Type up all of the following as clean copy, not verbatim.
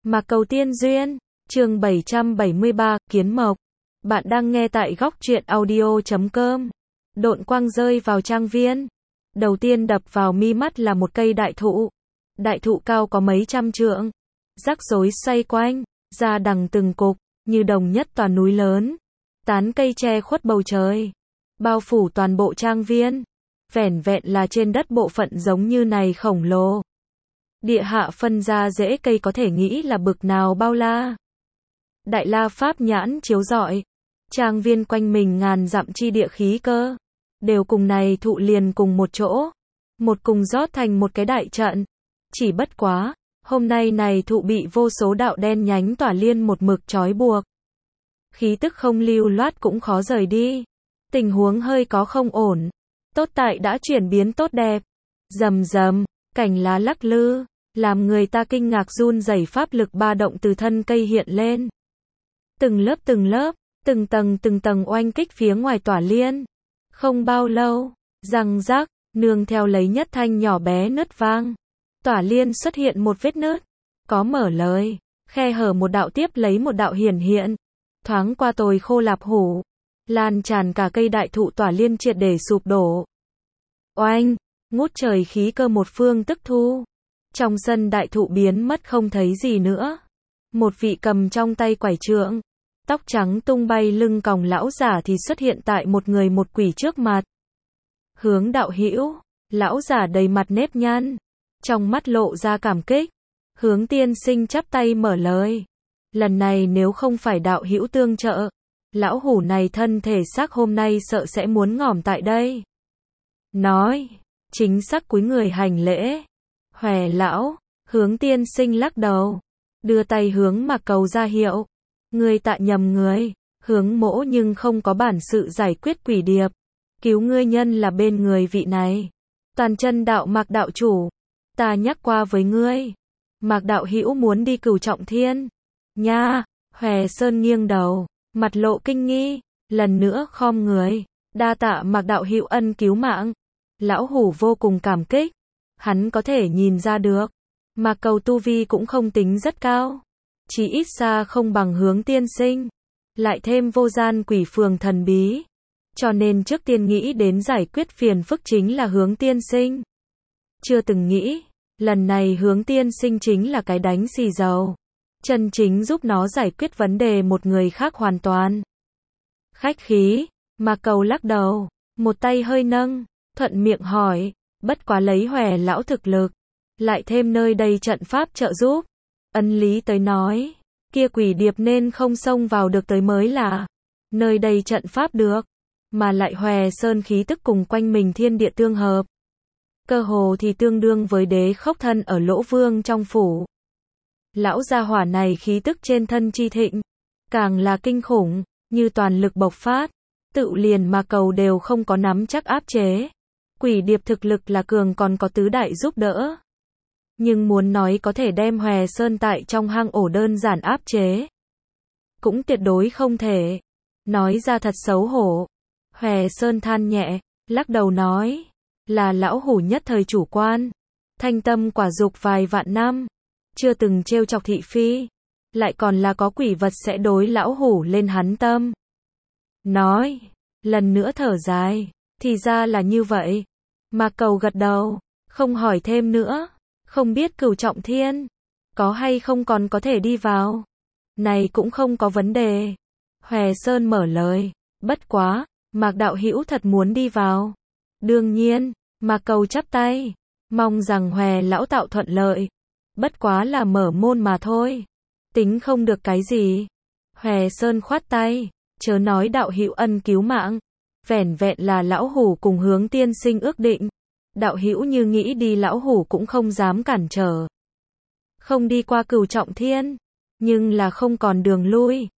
Mạc Cầu Tiên Duyên, chương 773, Kiến Mộc. Bạn đang nghe tại góc truyện audio.com. Độn quang rơi vào trang viên. Đầu tiên đập vào mi mắt là một cây đại thụ. Đại thụ cao có mấy trăm trượng. Rắc rối xoay quanh, ra đằng từng cục, như đồng nhất tòa núi lớn. Tán cây che khuất bầu trời. Bao phủ toàn bộ trang viên. Vẻn vẹn là trên đất bộ phận giống như này khổng lồ. Địa hạ phân ra rễ cây có thể nghĩ là bực nào bao la. Đại la pháp nhãn chiếu rọi. Trang viên quanh mình ngàn dặm chi địa khí cơ. Đều cùng này thụ liền cùng một chỗ. Một cùng rót thành một cái đại trận. Chỉ bất quá, hôm nay này thụ bị vô số đạo đen nhánh tỏa liên một mực trói buộc. Khí tức không lưu loát cũng khó rời đi. Tình huống hơi có không ổn. Tốt tại đã chuyển biến tốt đẹp. Rầm rầm, cành lá lắc lư, làm người ta kinh ngạc run rẩy pháp lực ba động từ thân cây hiện lên. Từng lớp, từng tầng oanh kích phía ngoài tỏa liên. Không bao lâu, răng rác, nương theo lấy nhất thanh nhỏ bé nứt vang. Tỏa liên xuất hiện một vết nứt, có mở lời, khe hở một đạo tiếp lấy một đạo hiển hiện. Thoáng qua tồi khô lạp hủ, lan tràn cả cây đại thụ tỏa liên triệt để sụp đổ. Oanh, ngút trời khí cơ một phương tức thu. Trong sân đại thụ biến mất không thấy gì nữa. Một vị cầm trong tay quải trượng, tóc trắng tung bay lưng còng lão giả thì xuất hiện tại một người một quỷ trước mặt. Hướng đạo hữu, lão giả đầy mặt nếp nhăn, trong mắt lộ ra cảm kích. Hướng tiên sinh chắp tay mở lời. Lần này nếu không phải đạo hữu tương trợ, lão hủ này thân thể xác hôm nay sợ sẽ muốn ngỏm tại đây. Nói, chính xác cúi người hành lễ. Hòe lão, hướng tiên sinh lắc đầu, đưa tay hướng Mạc Cầu ra hiệu. Ngươi tạ nhầm người, hướng mỗ nhưng không có bản sự giải quyết quỷ điệp. Cứu ngươi nhân là bên người vị này. Toàn chân đạo Mạc đạo chủ, ta nhắc qua với ngươi. Mạc đạo hữu muốn đi Cửu Trọng Thiên. Nha, Hòe Sơn nghiêng đầu, mặt lộ kinh nghi, lần nữa khom người, đa tạ Mạc đạo hữu ân cứu mạng. Lão hủ vô cùng cảm kích. Hắn có thể nhìn ra được, Mạc Cầu tu vi cũng không tính rất cao, chỉ ít xa không bằng hướng tiên sinh, lại thêm vô gian quỷ phường thần bí, cho nên trước tiên nghĩ đến giải quyết phiền phức chính là hướng tiên sinh. Chưa từng nghĩ, lần này hướng tiên sinh chính là cái đánh xì dầu, chân chính giúp nó giải quyết vấn đề một người khác hoàn toàn. Khách khí, Mạc Cầu lắc đầu, một tay hơi nâng, thuận miệng hỏi. Bất quá lấy Hòe lão thực lực, lại thêm nơi đây trận pháp trợ giúp, ân lý tới nói, kia quỷ điệp nên không xông vào được tới mới là. Nơi đây trận pháp được, mà lại Hòe Sơn khí tức cùng quanh mình thiên địa tương hợp. Cơ hồ thì tương đương với đế khốc thân ở Lỗ Vương trong phủ. Lão gia hỏa này khí tức trên thân chi thịnh, càng là kinh khủng, như toàn lực bộc phát, tự liền Mạc Cầu đều không có nắm chắc áp chế. Quỷ điệp thực lực là cường còn có tứ đại giúp đỡ. Nhưng muốn nói có thể đem Hòe Sơn tại trong hang ổ đơn giản áp chế, cũng tuyệt đối không thể. Nói ra thật xấu hổ. Hòe Sơn than nhẹ, lắc đầu nói, là lão hủ nhất thời chủ quan. Thanh tâm quả dục vài vạn năm, chưa từng trêu chọc thị phi. Lại còn là có quỷ vật sẽ đối lão hủ lên hắn tâm. Nói, lần nữa thở dài. Thì ra là như vậy. Mạc Cầu gật đầu, không hỏi thêm nữa. Không biết Cửu Trọng Thiên có hay không còn có thể đi vào. Này cũng không có vấn đề. Hòe Sơn mở lời, bất quá, Mạc đạo hữu thật muốn đi vào. Đương nhiên, Mạc Cầu chắp tay, mong rằng Hòe lão tạo thuận lợi. Bất quá là mở môn mà thôi, tính không được cái gì. Hòe Sơn khoát tay, chớ nói đạo hữu ân cứu mạng. Vẻn vẹn là lão hủ cùng hướng tiên sinh ước định. Đạo hữu như nghĩ đi lão hủ cũng không dám cản trở. Không đi qua Cửu Trọng Thiên, nhưng là không còn đường lui.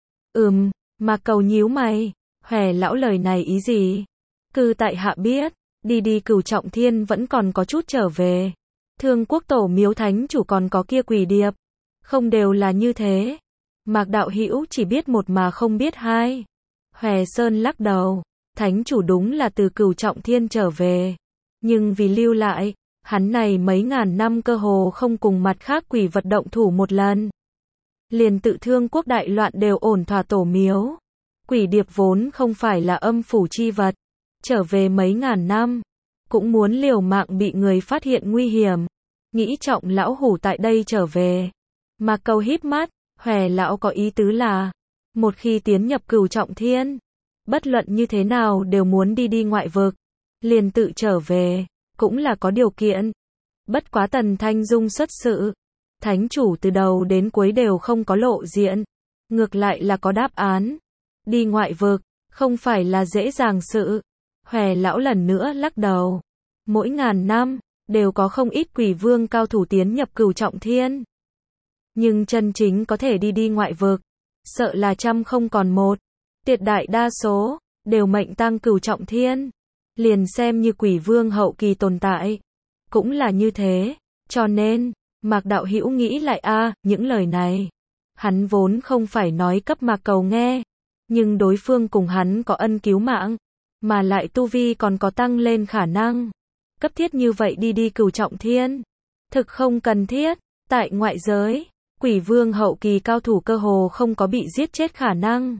Mạc Cầu nhíu mày, Hòe lão lời này ý gì? Cư tại hạ biết, đi Cửu Trọng Thiên vẫn còn có chút trở về. Thương Quốc tổ miếu thánh chủ còn có kia quỷ điệp. Không đều là như thế. Mạc đạo hữu chỉ biết một mà không biết hai. Hòe Sơn lắc đầu. Thánh chủ đúng là từ Cửu Trọng Thiên trở về, nhưng vì lưu lại, hắn này mấy ngàn năm cơ hồ không cùng mặt khác quỷ vật động thủ một lần. liền tự Thương Quốc đại loạn đều ổn thỏa tổ miếu. Quỷ điệp vốn không phải là âm phủ chi vật, trở về mấy ngàn năm, cũng muốn liều mạng bị người phát hiện nguy hiểm. Nghĩ Trọng lão hủ tại đây trở về. Mạc Cầu híp mắt, Hòe lão có ý tứ là, một khi tiến nhập Cửu Trọng Thiên, bất luận như thế nào đều muốn đi ngoại vực, liền tự trở về, cũng là có điều kiện. Bất quá Tần Thanh Dung xuất sự, thánh chủ từ đầu đến cuối đều không có lộ diện, ngược lại là có đáp án. Đi ngoại vực, không phải là dễ dàng sự. Hòe lão lần nữa lắc đầu. Mỗi ngàn năm, đều có không ít quỷ vương cao thủ tiến nhập Cửu Trọng Thiên. Nhưng chân chính có thể đi ngoại vực, sợ là trăm không còn một. Tuyệt đại đa số, đều mệnh tang Cửu Trọng Thiên. Liền xem như quỷ vương hậu kỳ tồn tại, cũng là như thế. Cho nên, Mạc đạo hữu nghĩ lại những lời này, hắn vốn không phải nói cấp Mạc Cầu nghe. Nhưng đối phương cùng hắn có ân cứu mạng, mà lại tu vi còn có tăng lên khả năng. Cấp thiết như vậy đi Cửu Trọng Thiên, thực không cần thiết. Tại ngoại giới, quỷ vương hậu kỳ cao thủ cơ hồ không có bị giết chết khả năng.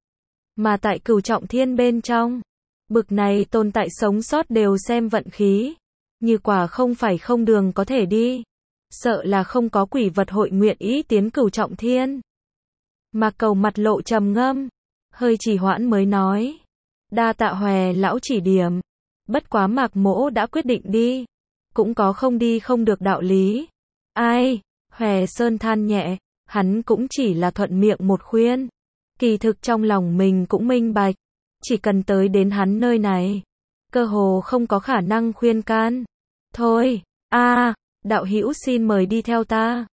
Mà tại Cửu Trọng Thiên bên trong, bực này tồn tại sống sót đều xem vận khí. Như quả không phải không đường có thể đi, sợ là không có quỷ vật hội nguyện ý tiến Cửu Trọng Thiên. Mạc Cầu mặt lộ trầm ngâm, hơi trì hoãn mới nói. Đa tạ Hòe lão chỉ điểm. Bất quá Mạc mỗ đã quyết định đi, cũng có không đi không được đạo lý. Ai? Hòe Sơn than nhẹ, hắn cũng chỉ là thuận miệng một khuyên. Kỳ thực trong lòng mình cũng minh bạch, chỉ cần tới đến hắn nơi này, cơ hồ không có khả năng khuyên can. Thôi, đạo hữu xin mời đi theo ta.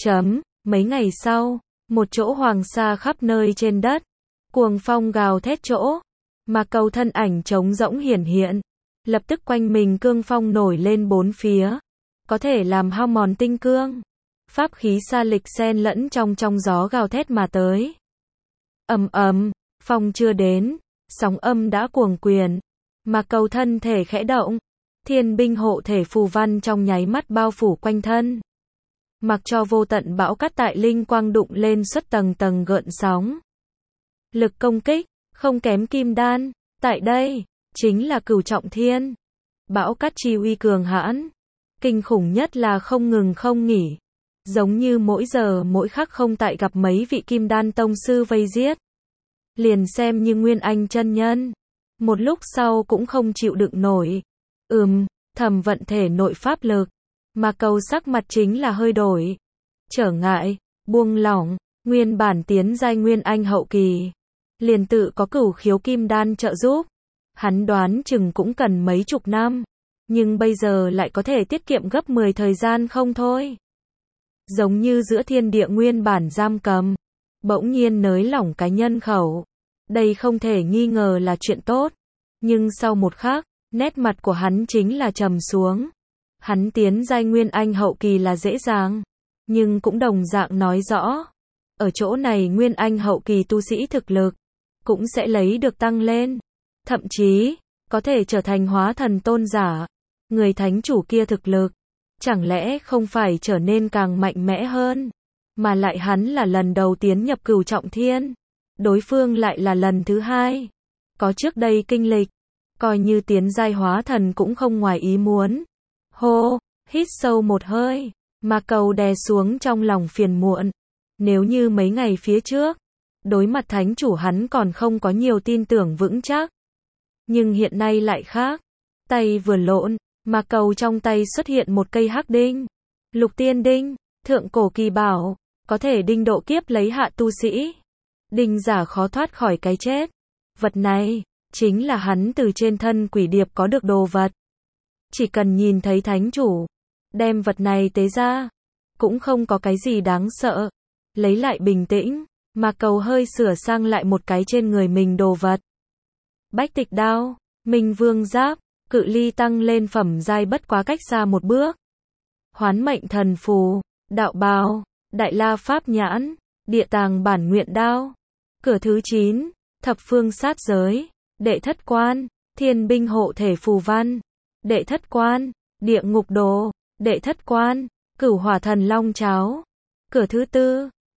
Mấy ngày sau, một chỗ hoàng sa khắp nơi trên đất, cuồng phong gào thét chỗ, mà Cầu thân ảnh trống rỗng hiển hiện, lập tức quanh mình cương phong nổi lên bốn phía, có thể làm hao mòn tinh cương. Pháp khí sa lịch xen lẫn trong gió gào thét mà tới. Phong chưa đến, sóng âm đã cuồng quyền, mà Cầu thân thể khẽ động, thiên binh hộ thể phù văn trong nháy mắt bao phủ quanh thân. Mặc cho vô tận bão cát tại linh quang đụng lên xuất tầng tầng gợn sóng. Lực công kích, không kém kim đan, tại đây, chính là Cửu Trọng Thiên. Bão cát chi uy cường hãn, kinh khủng nhất là không ngừng không nghỉ. Giống như mỗi giờ mỗi khắc không tại gặp mấy vị kim đan tông sư vây giết. Liền xem như Nguyên Anh chân nhân, một lúc sau cũng không chịu đựng nổi. Thầm vận thể nội pháp lực, mà Cầu sắc mặt chính là hơi đổi. Trở ngại, buông lỏng, nguyên bản tiến giai Nguyên Anh hậu kỳ, liền tự có Cửu khiếu kim đan trợ giúp. Hắn đoán chừng cũng cần mấy chục năm, nhưng bây giờ lại có thể tiết kiệm gấp 10 thời gian không thôi. Giống như giữa thiên địa nguyên bản giam cầm, bỗng nhiên nới lỏng cái nhân khẩu. Đây không thể nghi ngờ là chuyện tốt. Nhưng sau một khắc, nét mặt của hắn chính là trầm xuống. Hắn tiến giai Nguyên Anh hậu kỳ là dễ dàng, nhưng cũng đồng dạng nói rõ, ở chỗ này Nguyên Anh hậu kỳ tu sĩ thực lực cũng sẽ lấy được tăng lên, thậm chí có thể trở thành hóa thần tôn giả. Người thánh chủ kia thực lực, chẳng lẽ không phải trở nên càng mạnh mẽ hơn? Mà lại hắn là lần đầu tiến nhập Cửu Trọng Thiên, đối phương lại là lần thứ hai. Có trước đây kinh lịch, coi như tiến giai hóa thần cũng không ngoài ý muốn. Hô, hít sâu một hơi, mà Cầu đè xuống trong lòng phiền muộn. Nếu như mấy ngày phía trước, đối mặt thánh chủ hắn còn không có nhiều tin tưởng vững chắc. Nhưng hiện nay lại khác. Tay vừa lộn, mà Cầu trong tay xuất hiện một cây hắc đinh. Lục tiên đinh, thượng cổ kỳ bảo, có thể đinh độ kiếp lấy hạ tu sĩ. Đinh giả khó thoát khỏi cái chết. Vật này, chính là hắn từ trên thân quỷ điệp có được đồ vật. Chỉ cần nhìn thấy thánh chủ, đem vật này tế ra, cũng không có cái gì đáng sợ. Lấy lại bình tĩnh, mà Cầu hơi sửa sang lại một cái trên người mình đồ vật. Bách tịch đao, Minh Vương giáp, cự ly tăng lên phẩm giai bất quá cách xa một bước. Hoán mệnh thần phù, đạo bào, đại la pháp nhãn, địa tàng bản nguyện đao. Cửa thứ 9, thập phương sát giới, đệ thất quan, thiên binh hộ thể phù văn. Đệ thất quan, địa ngục đồ, đệ thất quan, cửu hỏa thần long cháo. Cửa thứ 4,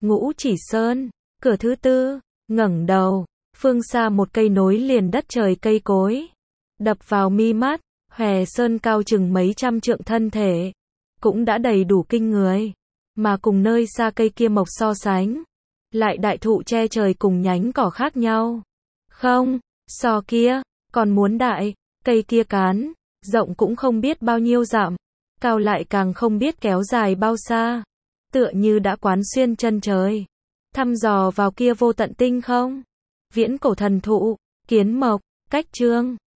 Ngũ Chỉ Sơn, cửa thứ tư, ngẩng đầu, phương xa một cây nối liền đất trời cây cối, đập vào mi mắt, Hòe Sơn cao chừng mấy trăm trượng thân thể, cũng đã đầy đủ kinh người, mà cùng nơi xa cây kia mọc so sánh, lại đại thụ che trời cùng nhánh cỏ khác nhau. Không, so kia, còn muốn đại, cây kia cán, rộng cũng không biết bao nhiêu dặm, cao lại càng không biết kéo dài bao xa, tựa như đã quán xuyên chân trời, thăm dò vào kia vô tận tinh không. Viễn cổ thần thụ, kiến mộc, cách chương